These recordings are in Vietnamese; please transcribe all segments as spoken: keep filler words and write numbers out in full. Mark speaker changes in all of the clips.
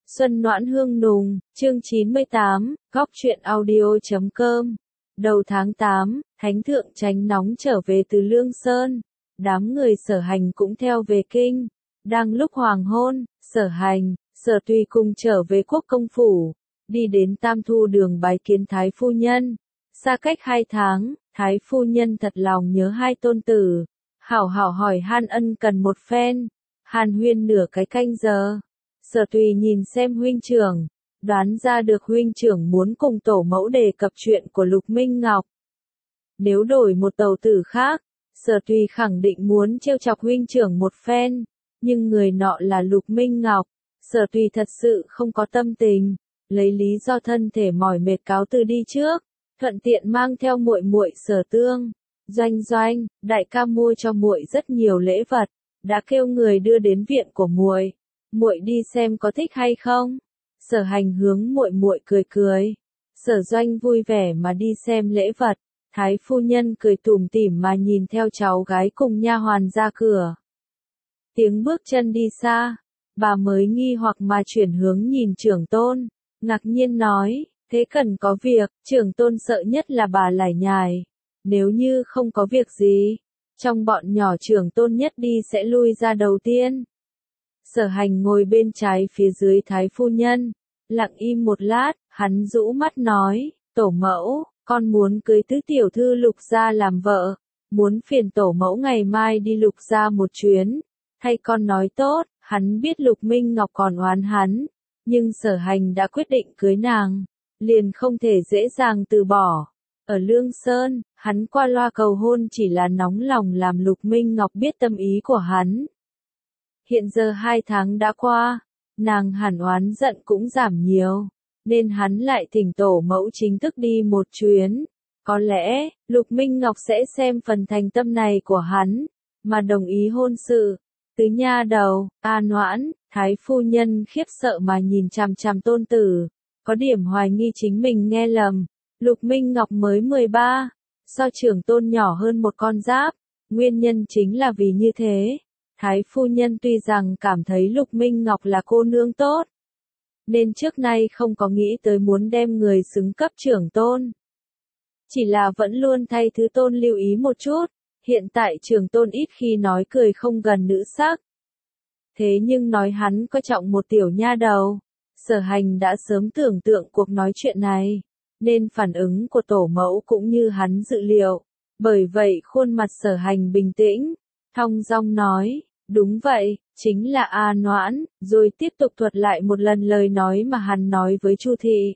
Speaker 1: Xuân Noãn Hương Nùng, chương chín mươi tám, góc truyện audio chấm com. Đầu tháng tám, Thánh Thượng Chánh Nóng trở về từ Lương Sơn. Đám người Sở Hành cũng theo về kinh. Đang lúc hoàng hôn, Sở Hành, Sở Tùy cùng trở về quốc công phủ. Đi đến Tam Thu đường bái kiến Thái Phu Nhân. Xa cách hai tháng, Thái Phu Nhân thật lòng nhớ hai tôn tử. Hảo hảo hỏi han ân cần một phen. Hàn huyên nửa cái canh giờ. Sở Tùy nhìn xem huynh trưởng, đoán ra được huynh trưởng muốn cùng tổ mẫu đề cập chuyện của Lục Minh Ngọc. Nếu đổi một tàu tử khác, Sở Tùy khẳng định muốn trêu chọc huynh trưởng một phen, nhưng người nọ là Lục Minh Ngọc, Sở Tùy thật sự không có tâm tình, lấy lý do thân thể mỏi mệt cáo từ đi trước, thuận tiện mang theo muội muội Sở Tương. Doanh Doanh, đại ca mua cho muội rất nhiều lễ vật, đã kêu người đưa đến viện của muội. Muội đi xem có thích hay không? Sở Hành hướng muội muội cười cười. Sở Doanh vui vẻ mà đi xem lễ vật. Thái Phu Nhân cười tủm tỉm mà nhìn theo cháu gái cùng nha hoàn ra cửa. Tiếng bước chân đi xa, bà mới nghi hoặc mà chuyển hướng nhìn trưởng tôn, ngạc nhiên nói, thế cần có việc, trưởng tôn sợ nhất là bà lải nhải. Nếu như không có việc gì, trong bọn nhỏ trưởng tôn nhất đi sẽ lui ra đầu tiên. Sở Hành ngồi bên trái phía dưới Thái Phu Nhân, lặng im một lát, hắn rũ mắt nói, tổ mẫu, con muốn cưới tứ tiểu thư Lục gia làm vợ, muốn phiền tổ mẫu ngày mai đi Lục gia một chuyến, hay con nói tốt, hắn biết Lục Minh Ngọc còn oán hắn, nhưng Sở Hành đã quyết định cưới nàng, liền không thể dễ dàng từ bỏ. Ở Lương Sơn, hắn qua loa cầu hôn chỉ là nóng lòng làm Lục Minh Ngọc biết tâm ý của hắn. Hiện giờ hai tháng đã qua, nàng hẳn oán giận cũng giảm nhiều, nên hắn lại thỉnh tổ mẫu chính thức đi một chuyến. Có lẽ, Lục Minh Ngọc sẽ xem phần thành tâm này của hắn, mà đồng ý hôn sự. Tứ nha đầu, A Noãn, Thái Phu Nhân khiếp sợ mà nhìn chằm chằm tôn tử, có điểm hoài nghi chính mình nghe lầm. Lục Minh Ngọc mới mười ba, so trưởng tôn nhỏ hơn một con giáp, nguyên nhân chính là vì như thế. Thái Phu Nhân tuy rằng cảm thấy Lục Minh Ngọc là cô nương tốt, nên trước nay không có nghĩ tới muốn đem người xứng cấp trưởng tôn. Chỉ là vẫn luôn thay thứ tôn lưu ý một chút, hiện tại trưởng tôn ít khi nói cười không gần nữ sắc. Thế nhưng nói hắn có trọng một tiểu nha đầu, Sở Hành đã sớm tưởng tượng cuộc nói chuyện này, nên phản ứng của tổ mẫu cũng như hắn dự liệu. Bởi vậy khuôn mặt Sở Hành bình tĩnh, thong dong nói, đúng vậy, chính là A Noãn, rồi tiếp tục thuật lại một lần lời nói mà hắn nói với Chu thị.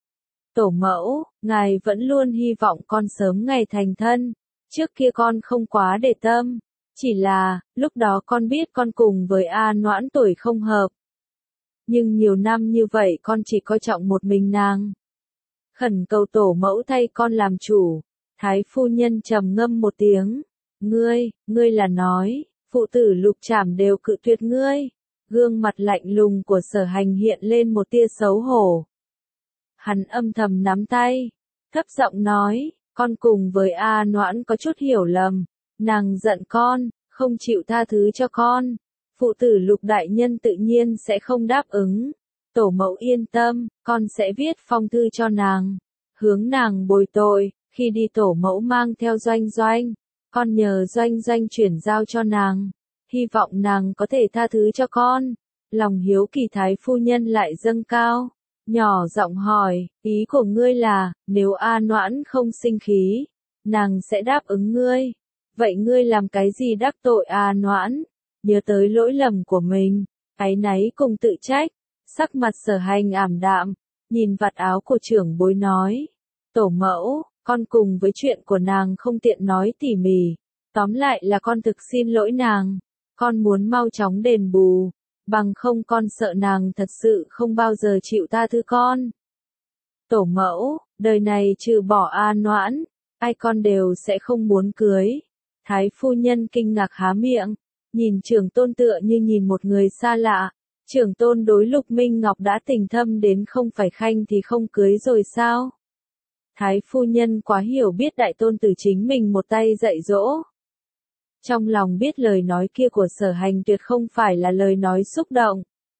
Speaker 1: Tổ mẫu, ngài vẫn luôn hy vọng con sớm ngày thành thân, trước kia con không quá để tâm, chỉ là, lúc đó con biết con cùng với A Noãn tuổi không hợp. Nhưng nhiều năm như vậy con chỉ coi trọng một mình nàng. Khẩn cầu tổ mẫu thay con làm chủ. Thái Phu Nhân trầm ngâm một tiếng, ngươi, ngươi là nói, phụ tử Lục Trảm đều cự tuyệt ngươi. Gương mặt lạnh lùng của Sở Hành hiện lên một tia xấu hổ. Hắn âm thầm nắm tay, thấp giọng nói, con cùng với A Noãn có chút hiểu lầm, nàng giận con, không chịu tha thứ cho con. Phụ tử Lục đại nhân tự nhiên sẽ không đáp ứng. Tổ mẫu yên tâm, con sẽ viết phong thư cho nàng, hướng nàng bồi tội, khi đi tổ mẫu mang theo Doanh Doanh, con nhờ Doanh Doanh chuyển giao cho nàng, hy vọng nàng có thể tha thứ cho con. Lòng hiếu kỳ Thái Phu Nhân lại dâng cao, nhỏ giọng hỏi, ý của ngươi là, nếu A Noãn không sinh khí, nàng sẽ đáp ứng ngươi, vậy ngươi làm cái gì đắc tội A Noãn? Nhớ tới lỗi lầm của mình, áy náy cùng tự trách, sắc mặt Sở Hành ảm đạm, nhìn vạt áo của trưởng bối nói, tổ mẫu, con cùng với chuyện của nàng không tiện nói tỉ mỉ, tóm lại là con thực xin lỗi nàng, con muốn mau chóng đền bù, bằng không con sợ nàng thật sự không bao giờ chịu tha thứ con. Tổ mẫu, đời này trừ bỏ A Noãn, ai con đều sẽ không muốn cưới. Thái Phu Nhân kinh ngạc há miệng, nhìn trưởng tôn tựa như nhìn một người xa lạ. Trưởng tôn đối Lục Minh Ngọc đã tình thâm đến không phải khanh thì không cưới rồi sao? Thái Phu Nhân quá hiểu biết đại tôn tử chính mình một tay dạy dỗ. Trong lòng biết lời nói kia của Sở Hành tuyệt không phải là lời nói xúc động.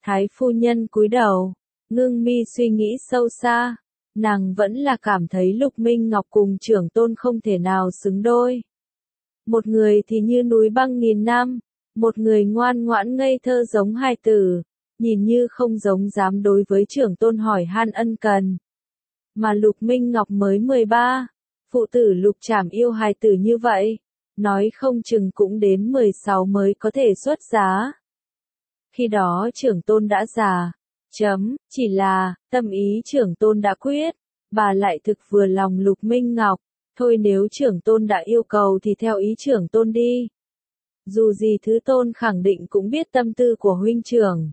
Speaker 1: Thái phu nhân cúi đầu, ngưng mi suy nghĩ sâu xa, nàng vẫn là cảm thấy Lục Minh Ngọc cùng trưởng tôn không thể nào xứng đôi. Một người thì như núi băng nghìn năm, một người ngoan ngoãn ngây thơ giống hài tử, nhìn như không giống dám đối với trưởng tôn hỏi han ân cần. Mà Lục Minh Ngọc mới mười ba, phụ tử Lục Trảm yêu hài tử như vậy, nói không chừng cũng đến mười sáu mới có thể xuất giá. Khi đó trưởng tôn đã già, chấm, chỉ là, tâm ý trưởng tôn đã quyết, bà lại thực vừa lòng Lục Minh Ngọc, thôi nếu trưởng tôn đã yêu cầu thì theo ý trưởng tôn đi. Dù gì thứ tôn khẳng định cũng biết tâm tư của huynh trưởng.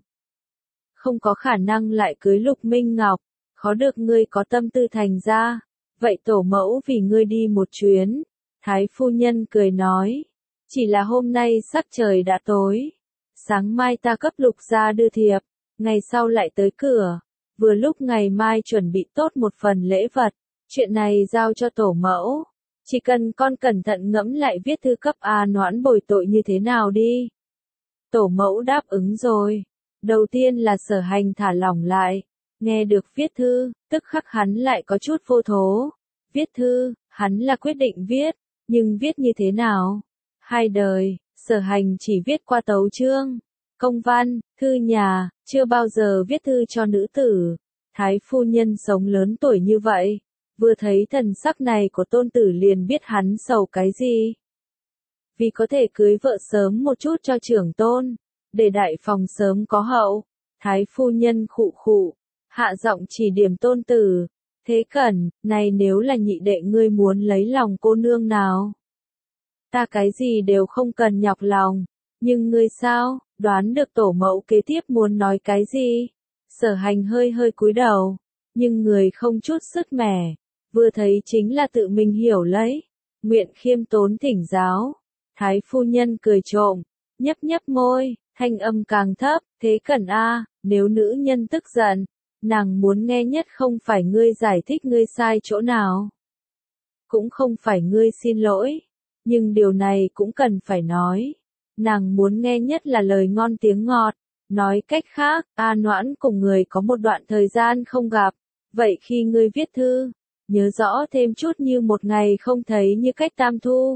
Speaker 1: Không có khả năng lại cưới Lục Minh Ngọc, khó được ngươi có tâm tư thành ra, vậy tổ mẫu vì ngươi đi một chuyến. Thái phu nhân cười nói, chỉ là hôm nay sắc trời đã tối, sáng mai ta cấp Lục gia đưa thiệp, ngày sau lại tới cửa, vừa lúc ngày mai chuẩn bị tốt một phần lễ vật, chuyện này giao cho tổ mẫu, chỉ cần con cẩn thận ngẫm lại viết thư cấp A Noãn bồi tội như thế nào đi. Tổ mẫu đáp ứng rồi, đầu tiên là Sở Hành thả lỏng lại, nghe được viết thư, tức khắc hắn lại có chút vô thố, viết thư, hắn là quyết định viết, nhưng viết như thế nào? Hai đời, Sở Hành chỉ viết qua tấu chương, công văn, thư nhà, chưa bao giờ viết thư cho nữ tử. Thái phu nhân sống lớn tuổi như vậy, vừa thấy thần sắc này của tôn tử liền biết hắn sầu cái gì. Vì có thể cưới vợ sớm một chút cho trưởng tôn, để đại phòng sớm có hậu, thái phu nhân khụ khụ, hạ giọng chỉ điểm tôn tử, thế cẩn, này nếu là nhị đệ ngươi muốn lấy lòng cô nương nào? Ta cái gì đều không cần nhọc lòng, nhưng ngươi sao, đoán được tổ mẫu kế tiếp muốn nói cái gì? Sở Hành hơi hơi cúi đầu, nhưng người không chút sức mẻ, vừa thấy chính là tự mình hiểu lấy, nguyện khiêm tốn thỉnh giáo. Thái phu nhân cười trộm, nhấp nhấp môi, thanh âm càng thấp, thế cẩn a, nếu nữ nhân tức giận, nàng muốn nghe nhất không phải ngươi giải thích ngươi sai chỗ nào, cũng không phải ngươi xin lỗi, nhưng điều này cũng cần phải nói, nàng muốn nghe nhất là lời ngon tiếng ngọt. Nói cách khác, A Noãn cùng người có một đoạn thời gian không gặp, vậy khi ngươi viết thư, nhớ rõ thêm chút như một ngày không thấy như cách tam thu.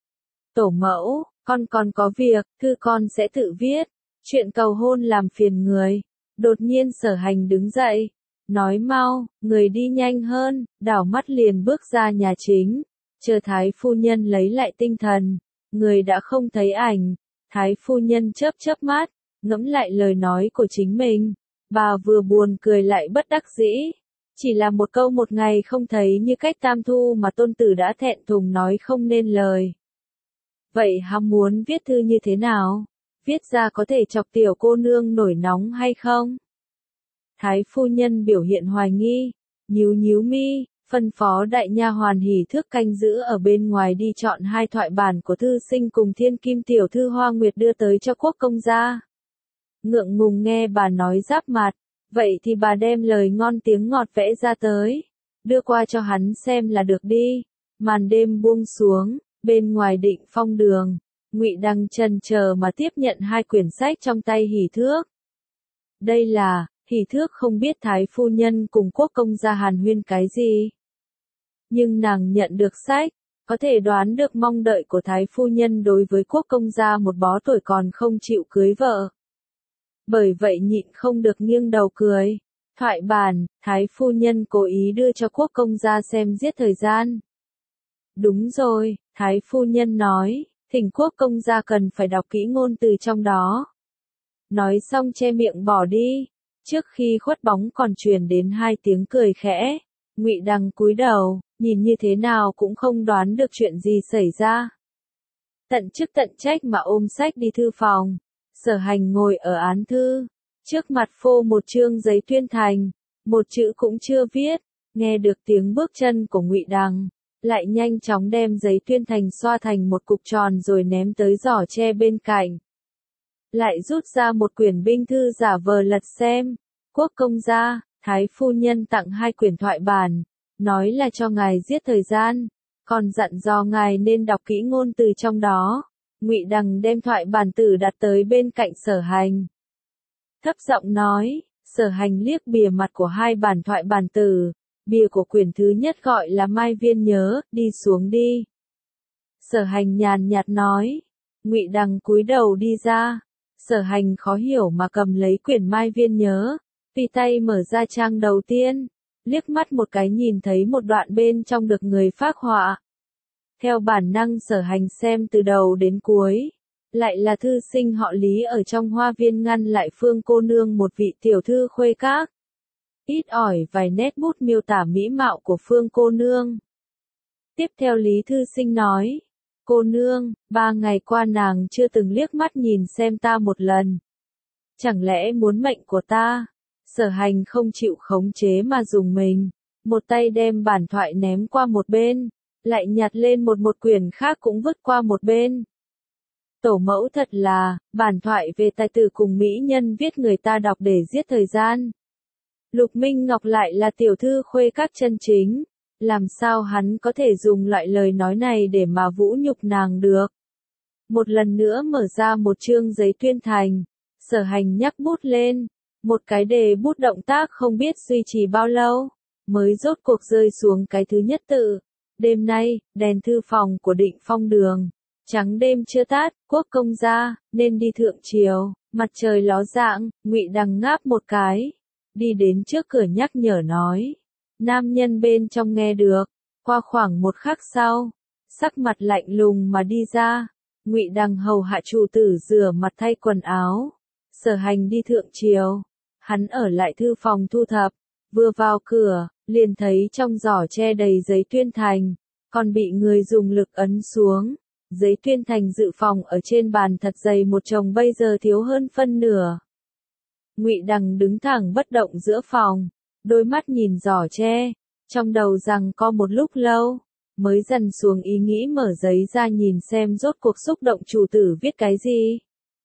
Speaker 1: Tổ mẫu, con còn có việc, thư con sẽ tự viết, chuyện cầu hôn làm phiền người. Đột nhiên Sở Hành đứng dậy, nói mau, người đi nhanh hơn, đảo mắt liền bước ra nhà chính, chờ thái phu nhân lấy lại tinh thần, người đã không thấy ảnh, thái phu nhân chớp chớp mắt. Ngẫm lại lời nói của chính mình, bà vừa buồn cười lại bất đắc dĩ, chỉ là một câu một ngày không thấy như cách tam thu mà tôn tử đã thẹn thùng nói không nên lời. Vậy hắn muốn viết thư như thế nào? Viết ra có thể chọc tiểu cô nương nổi nóng hay không? Thái phu nhân biểu hiện hoài nghi, nhíu nhíu mi, phân phó đại nha hoàn hỉ thước canh giữ ở bên ngoài đi chọn hai thoại bản của thư sinh cùng thiên kim tiểu thư Hoa Nguyệt đưa tới cho quốc công gia. Ngượng ngùng nghe bà nói giáp mặt, vậy thì bà đem lời ngon tiếng ngọt vẽ ra tới, đưa qua cho hắn xem là được đi. Màn đêm buông xuống, bên ngoài Định Phong đường, Ngụy Đăng chần chờ mà tiếp nhận hai quyển sách trong tay hỉ thước. Đây là, hỉ thước không biết thái phu nhân cùng quốc công gia hàn huyên cái gì. Nhưng nàng nhận được sách, có thể đoán được mong đợi của thái phu nhân đối với quốc công gia một bó tuổi còn không chịu cưới vợ. Bởi vậy nhịn không được nghiêng đầu cười. Thoại bản, thái phu nhân cố ý đưa cho quốc công gia xem giết thời gian. Đúng rồi, thái phu nhân nói, thỉnh quốc công gia cần phải đọc kỹ ngôn từ trong đó. Nói xong che miệng bỏ đi, trước khi khuất bóng còn truyền đến hai tiếng cười khẽ. Ngụy Đăng cúi đầu, nhìn như thế nào cũng không đoán được chuyện gì xảy ra. Tận chức tận trách mà ôm sách đi thư phòng. Sở Hành ngồi ở án thư, trước mặt phô một chương giấy tuyên thành, một chữ cũng chưa viết, nghe được tiếng bước chân của Ngụy Đăng, lại nhanh chóng đem giấy tuyên thành xoa thành một cục tròn rồi ném tới giỏ tre bên cạnh. Lại rút ra một quyển binh thư giả vờ lật xem, quốc công gia, thái phu nhân tặng hai quyển thoại bản, nói là cho ngài giết thời gian, còn dặn dò ngài nên đọc kỹ ngôn từ trong đó. Ngụy Đăng đem thoại bản tử đặt tới bên cạnh Sở Hành. thấp giọng nói. Sở Hành liếc bìa mặt của hai bản thoại bản tử, bìa của quyển thứ nhất gọi là Mai Viên Nhớ, đi xuống đi. Sở Hành nhàn nhạt nói. Ngụy Đằng cúi đầu đi ra. Sở Hành khó hiểu mà cầm lấy quyển Mai Viên Nhớ, tùy tay mở ra trang đầu tiên, liếc mắt một cái nhìn thấy một đoạn bên trong được người phác họa. Theo bản năng Sở Hành xem từ đầu đến cuối, lại là thư sinh họ Lý ở trong hoa viên ngăn lại Phương cô nương, một vị tiểu thư khuê các. Ít ỏi vài nét bút miêu tả mỹ mạo của Phương cô nương. Tiếp theo Lý thư sinh nói, cô nương, ba ngày qua nàng chưa từng liếc mắt nhìn xem ta một lần. Chẳng lẽ muốn mệnh của ta? Sở Hành không chịu khống chế mà dùng mình, một tay đem bản thoại ném qua một bên, lại nhặt lên một một quyển khác cũng vứt qua một bên. Tổ mẫu thật là, bản thoại về tài tử cùng mỹ nhân viết người ta đọc để giết thời gian. Lục Minh Ngọc lại là tiểu thư khuê các chân chính, làm sao hắn có thể dùng loại lời nói này để mà vũ nhục nàng được. Một lần nữa mở ra một chương giấy tuyên thành, Sở Hành nhắc bút lên, một cái đề bút động tác không biết duy trì bao lâu, mới rốt cuộc rơi xuống cái thứ nhất tự. Đêm nay, đèn thư phòng của Định Phong đường, trắng đêm chưa tắt, quốc công gia, nên đi thượng triều, mặt trời ló dạng, Ngụy Đằng ngáp một cái, đi đến trước cửa nhắc nhở nói. Nam nhân bên trong nghe được, qua khoảng một khắc sau, sắc mặt lạnh lùng mà đi ra. Ngụy Đằng hầu hạ chủ tử rửa mặt thay quần áo, Sở Hành đi thượng triều, hắn ở lại thư phòng thu thập, vừa vào cửa, liền thấy trong giỏ che đầy giấy tuyên thành, còn bị người dùng lực ấn xuống. Giấy tuyên thành dự phòng ở trên bàn thật dày một chồng, bây giờ thiếu hơn phân nửa. Ngụy Đằng đứng thẳng bất động giữa phòng, đôi mắt nhìn giỏ tre, trong đầu rằng co một lúc lâu, mới dần xuống ý nghĩ mở giấy ra nhìn xem rốt cuộc xúc động chủ tử viết cái gì.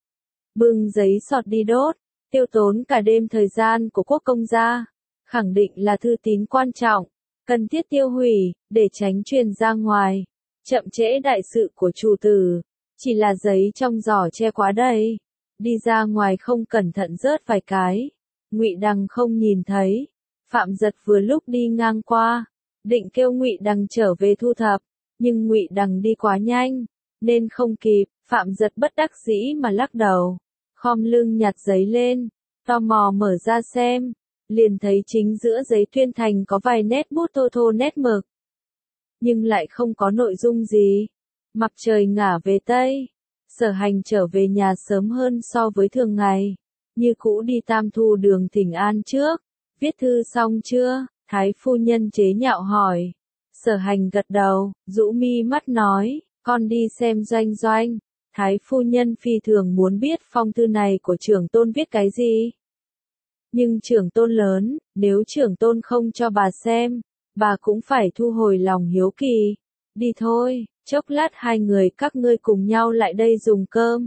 Speaker 1: Bưng giấy sọt đi đốt, tiêu tốn cả đêm thời gian của quốc công gia, khẳng định là thư tín quan trọng, cần thiết tiêu hủy, để tránh truyền ra ngoài, chậm trễ đại sự của chủ tử. Chỉ là giấy trong giỏ che quá đầy, đi ra ngoài không cẩn thận rớt vài cái, Ngụy Đằng không nhìn thấy. Phạm Giật vừa lúc đi ngang qua, định kêu Ngụy Đằng trở về thu thập, nhưng Ngụy Đằng đi quá nhanh, nên không kịp. Phạm Giật bất đắc dĩ mà lắc đầu, khom lưng nhặt giấy lên, tò mò mở ra xem, liền thấy chính giữa giấy tuyên thành có vài nét bút thô thô nét mực, nhưng lại không có nội dung gì. Mặt trời ngả về Tây, Sở Hành trở về nhà sớm hơn so với thường ngày, như cũ đi Tam Thu đường thỉnh an trước. Viết thư xong chưa? Thái phu nhân chế nhạo hỏi. Sở Hành gật đầu, rũ mi mắt nói, con đi xem Doanh Doanh. Thái phu nhân phi thường muốn biết phong thư này của trưởng tôn viết cái gì. Nhưng trưởng tôn lớn, nếu trưởng tôn không cho bà xem, bà cũng phải thu hồi lòng hiếu kỳ. Đi thôi, chốc lát hai người các ngươi cùng nhau lại đây dùng cơm.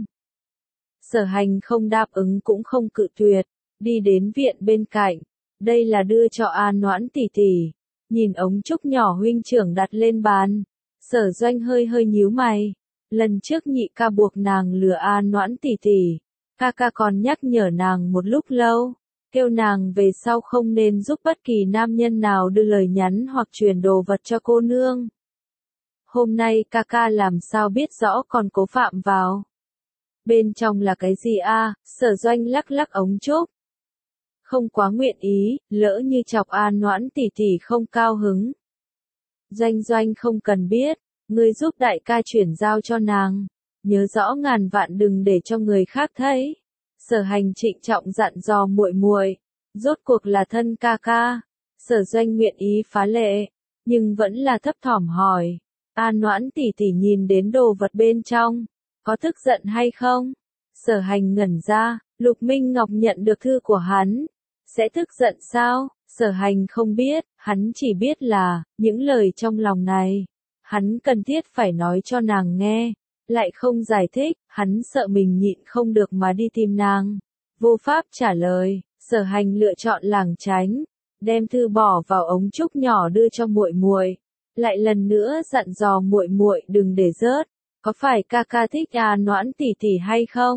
Speaker 1: Sở Hành không đáp ứng cũng không cự tuyệt, đi đến viện bên cạnh. Đây là đưa cho A Noãn tỷ tỷ. Nhìn ống trúc nhỏ huynh trưởng đặt lên bàn, Sở Doanh hơi hơi nhíu mày. Lần trước nhị ca buộc nàng lừa A Noãn tỷ tỷ, ca ca còn nhắc nhở nàng một lúc lâu, kêu nàng về sau không nên giúp bất kỳ nam nhân nào đưa lời nhắn hoặc truyền đồ vật cho cô nương. Hôm nay ca ca làm sao biết rõ còn cố phạm vào. Bên trong là cái gì a? Sở Doanh lắc lắc ống trúc. Không quá nguyện ý, lỡ như chọc A Noãn tỷ tỷ không cao hứng. Doanh Doanh không cần biết, ngươi giúp đại ca chuyển giao cho nàng, nhớ rõ ngàn vạn đừng để cho người khác thấy. Sở Hành trịnh trọng dặn dò muội muội, rốt cuộc là thân ca ca. Sở Doanh nguyện ý phá lệ, nhưng vẫn là thấp thỏm hỏi, A Noãn tỷ tỷ nhìn đến đồ vật bên trong, có tức giận hay không? Sở Hành ngẩn ra, Lục Minh Ngọc nhận được thư của hắn, sẽ tức giận sao? Sở Hành không biết, hắn chỉ biết là, những lời trong lòng này, hắn cần thiết phải nói cho nàng nghe, lại không giải thích, hắn sợ mình nhịn không được mà đi tìm nàng. Vô pháp trả lời, Sở Hành lựa chọn lảng tránh, đem thư bỏ vào ống trúc nhỏ đưa cho muội muội, lại lần nữa dặn dò muội muội đừng để rớt, có phải ca ca thích A Noãn tỷ tỷ hay không?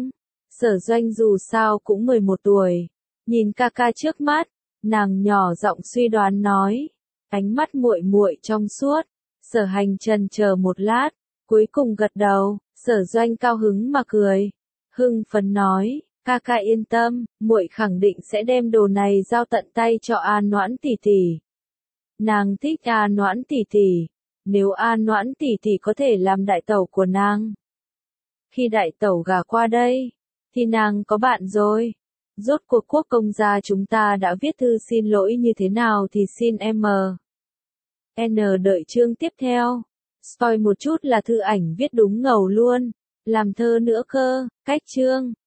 Speaker 1: Sở Doanh dù sao cũng mười một tuổi, nhìn ca ca trước mắt, nàng nhỏ giọng suy đoán nói, ánh mắt muội muội trong suốt. Sở Hành chần chờ một lát, cuối cùng gật đầu. Sở Doanh cao hứng mà cười, hưng phấn nói, ca ca yên tâm, muội khẳng định sẽ đem đồ này giao tận tay cho An Noãn tỷ tỷ. Nàng thích An Noãn tỷ tỷ, nếu An Noãn tỷ tỷ có thể làm đại tẩu của nàng. Khi đại tẩu gả qua đây, thì nàng có bạn rồi. Rốt cuộc quốc công gia chúng ta đã viết thư xin lỗi như thế nào thì xin em. N đợi chương tiếp theo. Spoil một chút là thư ảnh viết đúng ngầu luôn. Làm thơ nữa cơ, cách chương.